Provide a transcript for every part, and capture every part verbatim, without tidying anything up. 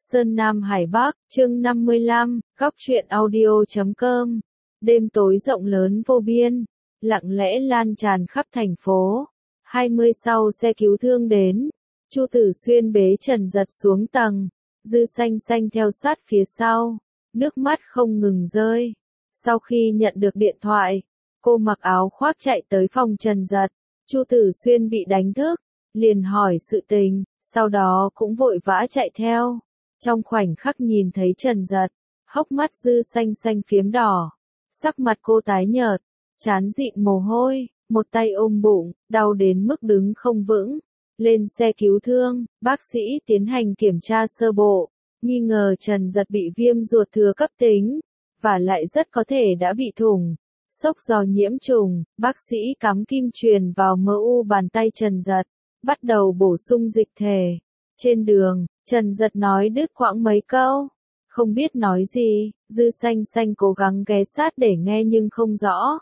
Sơn Nam Hải Bắc, chương năm mươi lăm, góc truyện audio chấm com. Đêm tối rộng lớn vô biên, lặng lẽ lan tràn khắp thành phố. hai mươi sau xe cứu thương đến, Chu Tử Xuyên bế Trần Giật xuống tầng, Dư Xanh Xanh theo sát phía sau, nước mắt không ngừng rơi. Sau khi nhận được điện thoại, cô mặc áo khoác chạy tới phòng Trần Giật. Chu Tử Xuyên bị đánh thức, liền hỏi sự tình, sau đó cũng vội vã chạy theo. Trong khoảnh khắc nhìn thấy Trần Giật, hốc mắt Dư Xanh Xanh phiếm đỏ, sắc mặt cô tái nhợt, trán dịn mồ hôi, một tay ôm bụng, đau đến mức đứng không vững. Lên xe cứu thương, bác sĩ tiến hành kiểm tra sơ bộ, nghi ngờ Trần Giật bị viêm ruột thừa cấp tính, và lại rất có thể đã bị thủng, sốc do nhiễm trùng. Bác sĩ cắm kim truyền vào mờ u bàn tay Trần Giật, bắt đầu bổ sung dịch thể. Trên đường, Trần Giật nói đứt quãng mấy câu, không biết nói gì. Dư Xanh Xanh cố gắng ghé sát để nghe nhưng không rõ.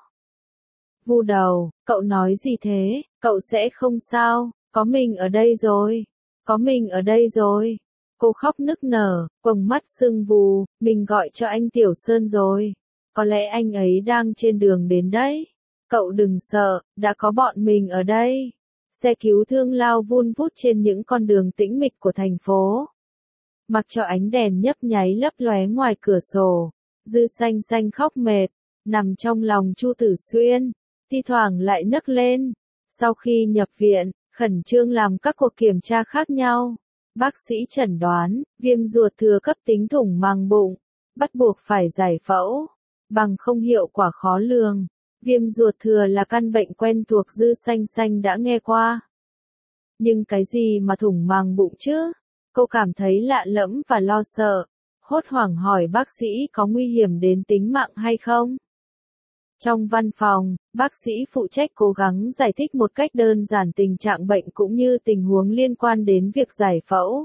Vu đầu, cậu nói gì thế, cậu sẽ không sao, có mình ở đây rồi, có mình ở đây rồi. Cô khóc nức nở, quầng mắt sưng vù, mình gọi cho anh Tiểu Sơn rồi, có lẽ anh ấy đang trên đường đến đấy. Cậu đừng sợ, đã có bọn mình ở đây. Xe cứu thương lao vun vút trên những con đường tĩnh mịch của thành phố. Mặc cho ánh đèn nhấp nháy lấp lóe ngoài cửa sổ, Dư Xanh Xanh khóc mệt, nằm trong lòng Chu Tử Xuyên, thi thoảng lại nấc lên. Sau khi nhập viện, khẩn trương làm các cuộc kiểm tra khác nhau. Bác sĩ chẩn đoán, viêm ruột thừa cấp tính thủng màng bụng, bắt buộc phải giải phẫu, bằng không hiệu quả khó lường. Viêm ruột thừa là căn bệnh quen thuộc Dư Xanh Xanh đã nghe qua. Nhưng cái gì mà thủng màng bụng chứ? Cô cảm thấy lạ lẫm và lo sợ, hốt hoảng hỏi bác sĩ có nguy hiểm đến tính mạng hay không? Trong văn phòng, bác sĩ phụ trách cố gắng giải thích một cách đơn giản tình trạng bệnh cũng như tình huống liên quan đến việc giải phẫu.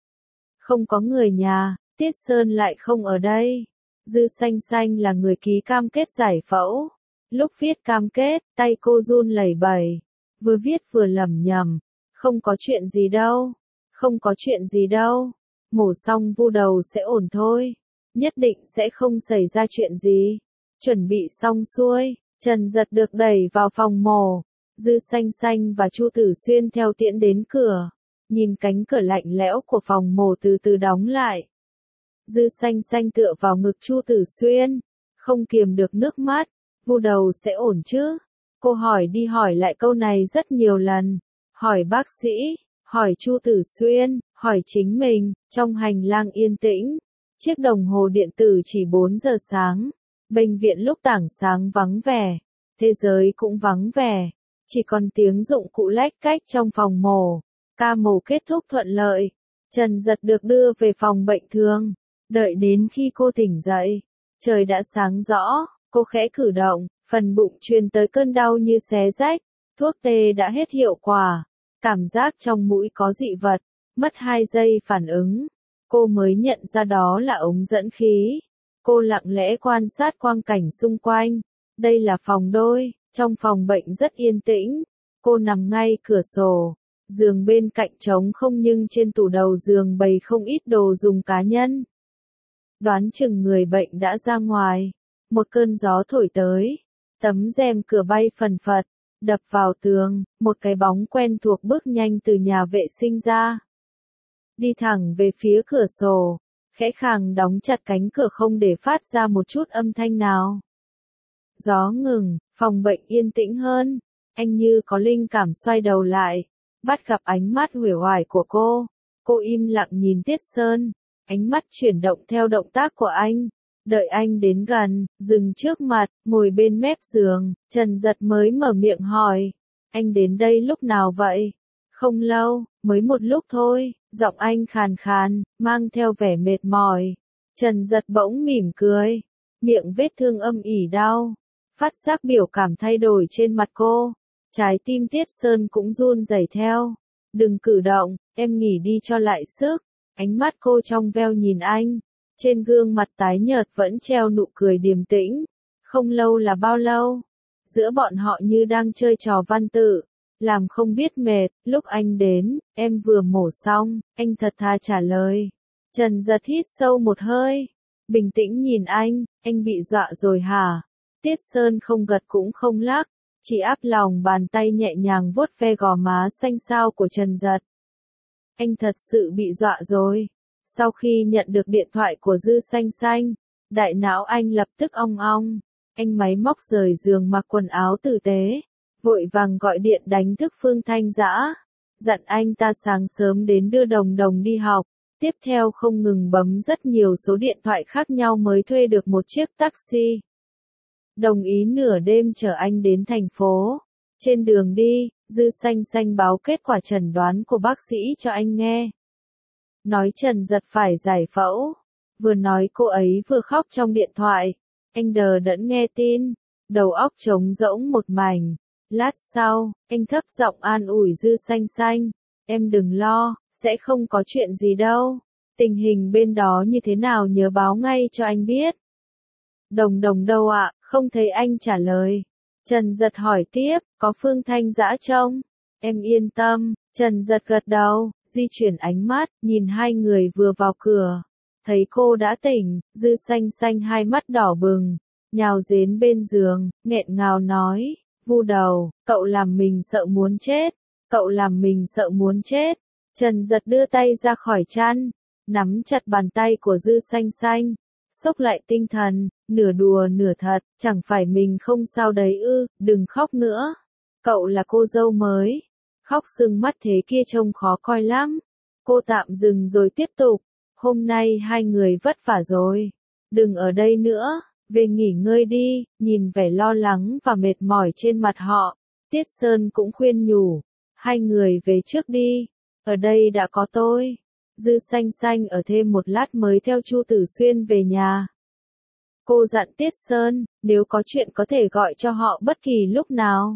Không có người nhà, Tiết Sơn lại không ở đây. Dư Xanh Xanh là người ký cam kết giải phẫu. Lúc viết cam kết, tay cô run lẩy bẩy, vừa viết vừa lẩm nhẩm, không có chuyện gì đâu, không có chuyện gì đâu, mổ xong vu đầu sẽ ổn thôi, nhất định sẽ không xảy ra chuyện gì. Chuẩn bị xong xuôi, Trần Giật được đẩy vào phòng mổ, Dư Xanh Xanh và Chu Tử Xuyên theo tiễn đến cửa, nhìn cánh cửa lạnh lẽo của phòng mổ từ từ đóng lại. Dư Xanh Xanh tựa vào ngực Chu Tử Xuyên, không kiềm được nước mắt. Vu đầu sẽ ổn chứ? Cô hỏi đi hỏi lại câu này rất nhiều lần, hỏi bác sĩ, hỏi Chu Tử Xuyên, hỏi chính mình. Trong hành lang yên tĩnh, chiếc đồng hồ điện tử chỉ bốn giờ sáng. Bệnh viện lúc tảng sáng vắng vẻ, thế giới cũng vắng vẻ, chỉ còn tiếng dụng cụ lách cách trong phòng mổ. Ca mổ kết thúc thuận lợi, Trần Giật được đưa về phòng bệnh thường. Đợi đến khi cô tỉnh dậy, trời đã sáng rõ, cô khẽ cử động, phần bụng truyền tới cơn đau như xé rách, thuốc tê đã hết hiệu quả, cảm giác trong mũi có dị vật, mất hai giây phản ứng, cô mới nhận ra đó là ống dẫn khí. Cô lặng lẽ quan sát quang cảnh xung quanh, đây là phòng đôi, trong phòng bệnh rất yên tĩnh, cô nằm ngay cửa sổ, giường bên cạnh trống không nhưng trên tủ đầu giường bày không ít đồ dùng cá nhân. Đoán chừng người bệnh đã ra ngoài, một cơn gió thổi tới, tấm rèm cửa bay phần phật, đập vào tường, một cái bóng quen thuộc bước nhanh từ nhà vệ sinh ra. Đi thẳng về phía cửa sổ, khẽ khàng đóng chặt cánh cửa không để phát ra một chút âm thanh nào. Gió ngừng, phòng bệnh yên tĩnh hơn, anh như có linh cảm xoay đầu lại, bắt gặp ánh mắt uể oải của cô. Cô im lặng nhìn Tiết Sơn, ánh mắt chuyển động theo động tác của anh. Đợi anh đến gần, dừng trước mặt, ngồi bên mép giường, Trần Giật mới mở miệng hỏi, anh đến đây lúc nào vậy? Không lâu, mới một lúc thôi, giọng anh khàn khàn, mang theo vẻ mệt mỏi. Trần Giật bỗng mỉm cười, miệng vết thương âm ỉ đau, phát giác biểu cảm thay đổi trên mặt cô. Trái tim Tiết Sơn cũng run rẩy theo. Đừng cử động, em nghỉ đi cho lại sức. Ánh mắt cô trong veo nhìn anh. Trên gương mặt tái nhợt vẫn treo nụ cười điềm tĩnh. Không lâu là bao lâu? Giữa bọn họ như đang chơi trò văn tự. Làm không biết mệt, lúc anh đến, em vừa mổ xong, anh thật thà trả lời. Trần Giật hít sâu một hơi, bình tĩnh nhìn anh, anh bị dọa rồi hả? Tiết Sơn không gật cũng không lắc, chỉ áp lòng bàn tay nhẹ nhàng vuốt ve gò má xanh xao của Trần Giật. Anh thật sự bị dọa rồi. Sau khi nhận được điện thoại của Dư Xanh Xanh, đại não anh lập tức ong ong. Anh máy móc rời giường mặc quần áo tử tế, vội vàng gọi điện đánh thức Phương Thanh Dã, dặn anh ta sáng sớm đến đưa Đồng Đồng đi học. Tiếp theo không ngừng bấm rất nhiều số điện thoại khác nhau mới thuê được một chiếc taxi. Đồng ý nửa đêm chở anh đến thành phố. Trên đường đi, Dư Xanh Xanh báo kết quả chẩn đoán của bác sĩ cho anh nghe. Nói Trần Giật phải giải phẫu. Vừa nói cô ấy vừa khóc trong điện thoại. Anh đờ đẫn nghe tin, đầu óc trống rỗng một mảnh. Lát sau, anh thấp giọng an ủi Dư Xanh Xanh. Em đừng lo, sẽ không có chuyện gì đâu. Tình hình bên đó như thế nào nhớ báo ngay cho anh biết. Đồng Đồng đâu ạ, không thấy anh trả lời. Trần Giật hỏi tiếp, có Phương Thanh Dã trông? Em yên tâm, Trần Giật gật đầu, di chuyển ánh mắt, nhìn hai người vừa vào cửa. Thấy cô đã tỉnh, Dư Xanh Xanh hai mắt đỏ bừng, nhào đến bên giường, nghẹn ngào nói, vu đầu, cậu làm mình sợ muốn chết, cậu làm mình sợ muốn chết. Trần Giật đưa tay ra khỏi chăn, nắm chặt bàn tay của Dư Xanh Xanh, xốc lại tinh thần, nửa đùa nửa thật, chẳng phải mình không sao đấy ư, đừng khóc nữa. Cậu là cô dâu mới. Khóc sưng mắt thế kia trông khó coi lắm. Cô tạm dừng rồi tiếp tục. Hôm nay hai người vất vả rồi. Đừng ở đây nữa, về nghỉ ngơi đi. Nhìn vẻ lo lắng và mệt mỏi trên mặt họ, Tiết Sơn cũng khuyên nhủ. Hai người về trước đi. Ở đây đã có tôi. Dư Xanh Xanh ở thêm một lát mới theo Chu Tử Xuyên về nhà. Cô dặn Tiết Sơn, nếu có chuyện có thể gọi cho họ bất kỳ lúc nào.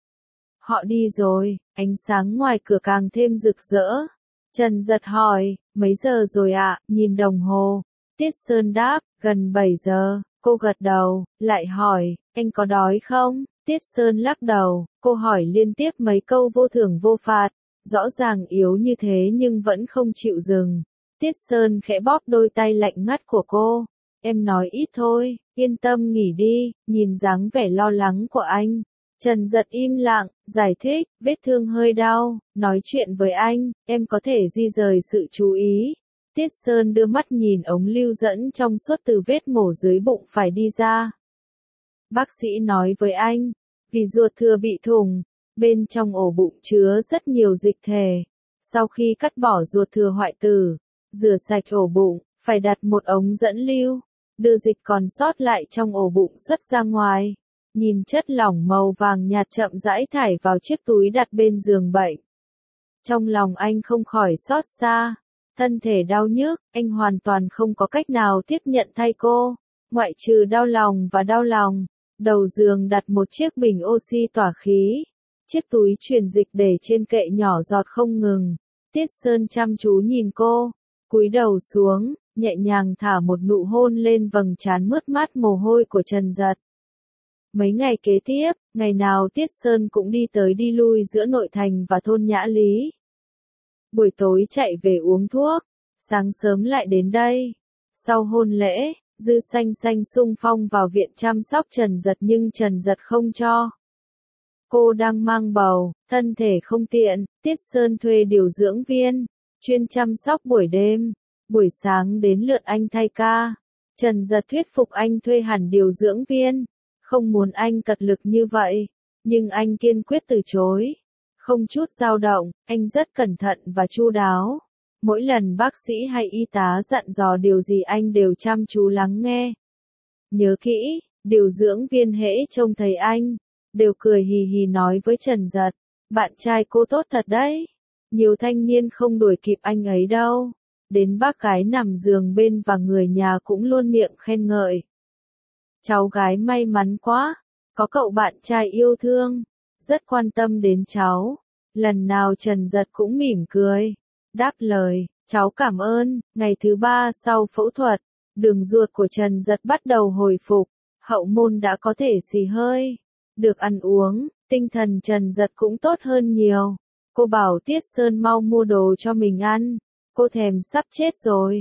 Họ đi rồi, ánh sáng ngoài cửa càng thêm rực rỡ. Trần Giật hỏi, mấy giờ rồi ạ, nhìn đồng hồ. Tiết Sơn đáp, gần bảy giờ, cô gật đầu, lại hỏi, anh có đói không? Tiết Sơn lắc đầu, cô hỏi liên tiếp mấy câu vô thưởng vô phạt, rõ ràng yếu như thế nhưng vẫn không chịu dừng. Tiết Sơn khẽ bóp đôi tay lạnh ngắt của cô. Em nói ít thôi, yên tâm nghỉ đi, nhìn dáng vẻ lo lắng của anh. Trần Giật im lặng, giải thích, vết thương hơi đau, nói chuyện với anh, em có thể di rời sự chú ý. Tiết Sơn đưa mắt nhìn ống lưu dẫn trong suốt từ vết mổ dưới bụng phải đi ra. Bác sĩ nói với anh, vì ruột thừa bị thủng, bên trong ổ bụng chứa rất nhiều dịch thể. Sau khi cắt bỏ ruột thừa hoại tử, rửa sạch ổ bụng, phải đặt một ống dẫn lưu, đưa dịch còn sót lại trong ổ bụng xuất ra ngoài. Nhìn chất lỏng màu vàng nhạt chậm rãi thải vào chiếc túi đặt bên giường bệnh. Trong lòng anh không khỏi xót xa. Thân thể đau nhức, anh hoàn toàn không có cách nào tiếp nhận thay cô. Ngoại trừ đau lòng và đau lòng. Đầu giường đặt một chiếc bình oxy tỏa khí. Chiếc túi truyền dịch để trên kệ nhỏ giọt không ngừng. Tiết Sơn chăm chú nhìn cô, cúi đầu xuống, nhẹ nhàng thả một nụ hôn lên vầng trán mướt mát mồ hôi của Trần Giật. Mấy ngày kế tiếp, ngày nào Tiết Sơn cũng đi tới đi lui giữa nội thành và thôn Nhã Lý. Buổi tối chạy về uống thuốc, sáng sớm lại đến đây. Sau hôn lễ, Dư Xanh Xanh xung phong vào viện chăm sóc Trần Giật nhưng Trần Giật không cho. Cô đang mang bầu, thân thể không tiện, Tiết Sơn thuê điều dưỡng viên, chuyên chăm sóc buổi đêm. Buổi sáng đến lượt anh thay ca. Trần Giật thuyết phục anh thuê hẳn điều dưỡng viên. Không muốn anh cật lực như vậy, nhưng anh kiên quyết từ chối. Không chút dao động, anh rất cẩn thận và chu đáo. Mỗi lần bác sĩ hay y tá dặn dò điều gì anh đều chăm chú lắng nghe. Nhớ kỹ, điều dưỡng viên hễ trông thấy anh, đều cười hì hì nói với Trần Giật, bạn trai cô tốt thật đấy. Nhiều thanh niên không đuổi kịp anh ấy đâu. Đến bác gái nằm giường bên và người nhà cũng luôn miệng khen ngợi. Cháu gái may mắn quá, có cậu bạn trai yêu thương, rất quan tâm đến cháu. Lần nào Trần Giật cũng mỉm cười, đáp lời, cháu cảm ơn. Ngày thứ ba sau phẫu thuật, đường ruột của Trần Giật bắt đầu hồi phục, hậu môn đã có thể xì hơi, được ăn uống, tinh thần Trần Giật cũng tốt hơn nhiều. Cô bảo Tiết Sơn mau mua đồ cho mình ăn, cô thèm sắp chết rồi.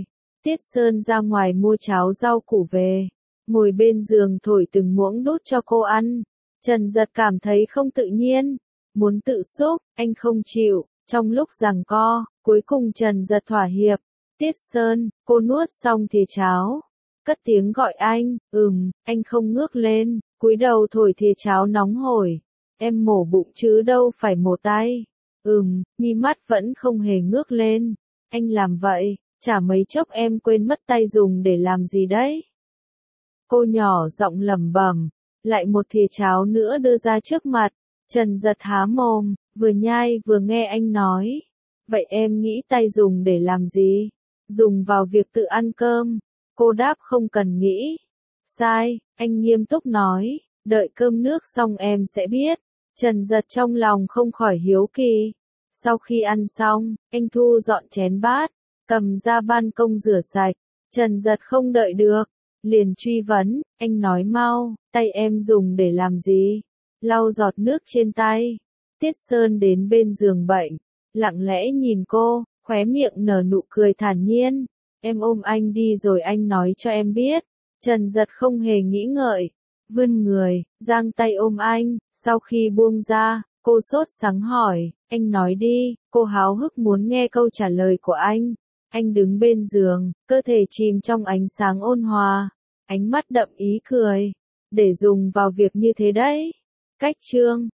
Tiết Sơn ra ngoài mua cháo rau củ về, ngồi bên giường thổi từng muỗng đút cho cô ăn. Trần Giật cảm thấy không tự nhiên, muốn tự xúc, anh không chịu, trong lúc giằng co, cuối cùng Trần Giật thỏa hiệp. Tiết Sơn, cô nuốt xong thìa cháo, cất tiếng gọi anh, ừm, anh không ngước lên, cúi đầu thổi thìa cháo nóng hổi. Em mổ bụng chứ đâu phải mổ tay. Ừm, mi mắt vẫn không hề ngước lên. Anh làm vậy, chả mấy chốc em quên mất tay dùng để làm gì đấy. Cô nhỏ giọng lẩm bẩm, lại một thìa cháo nữa đưa ra trước mặt. Trần Giật há mồm, vừa nhai vừa nghe anh nói. Vậy em nghĩ tay dùng để làm gì? Dùng vào việc tự ăn cơm. Cô đáp không cần nghĩ. Sai, anh nghiêm túc nói, đợi cơm nước xong em sẽ biết. Trần Giật trong lòng không khỏi hiếu kỳ. Sau khi ăn xong, anh thu dọn chén bát, cầm ra ban công rửa sạch. Trần Giật không đợi được, liền truy vấn, anh nói mau, tay em dùng để làm gì? Lau giọt nước trên tay. Tiết Sơn đến bên giường bệnh, lặng lẽ nhìn cô, khóe miệng nở nụ cười thản nhiên. Em ôm anh đi rồi anh nói cho em biết. Trần Giật không hề nghĩ ngợi, vươn người, giang tay ôm anh. Sau khi buông ra, cô sốt sắng hỏi, anh nói đi. Cô háo hức muốn nghe câu trả lời của anh. Anh đứng bên giường, cơ thể chìm trong ánh sáng ôn hòa, ánh mắt đậm ý cười. Để dùng vào việc như thế đấy. Cách chương